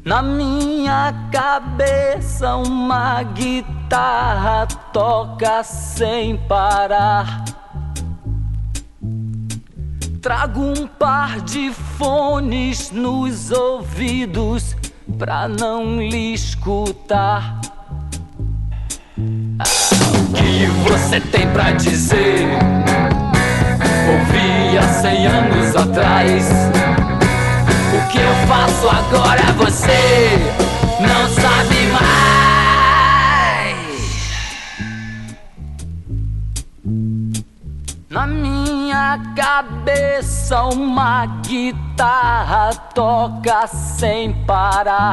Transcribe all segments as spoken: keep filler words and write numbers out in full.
Na minha cabeça uma guitarra toca sem parar. Trago um par de fones nos ouvidos pra não lhe escutar. O que você tem pra dizer? Ouvi há cem anos atrás. O que eu faço agora você não sabe mais. Na minha cabeça uma guitarra toca sem parar.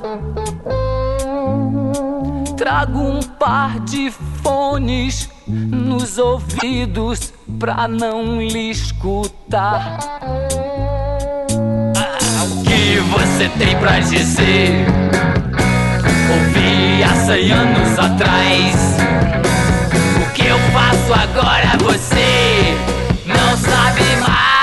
Trago um par de fones nos ouvidos pra não lhe escutar. Ah, o que você tem pra dizer? Ouvi há cem anos atrás. O que eu faço agora você não sabe mais.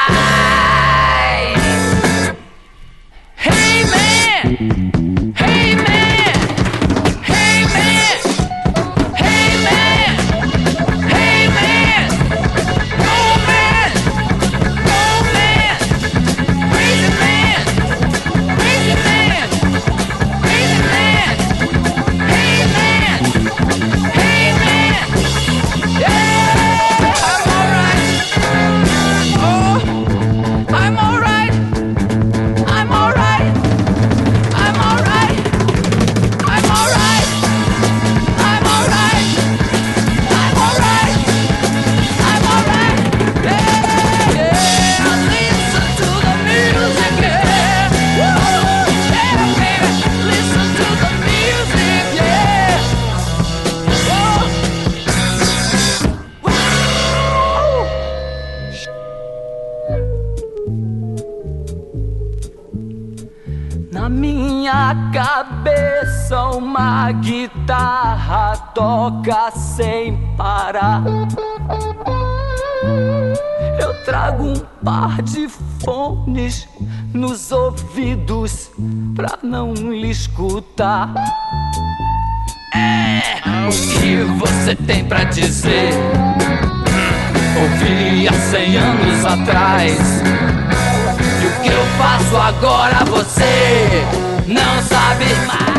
Hey man! Hey man! Hey man! Hey man! Hey man! Go man! Go man! Crazy man! Crazy man! Crazy man! Hey man! Hey man! Yeah! I'm alright! Oh! I'm alright! I'm alright! I'm alright! I'm alright! I'm alright! I'm alright! I'm alright! Yeah! Yeah! Listen to the music, yeah! Woo! Yeah, baby! Listen to the music, yeah! Whoa! Woo! Na minha cabeça uma guitarra toca sem parar. Eu trago um par de fones nos ouvidos pra não lhe escutar. É, o que você tem pra dizer? Ouvi há cem anos atrás. E o que eu faço agora você não sabe mais.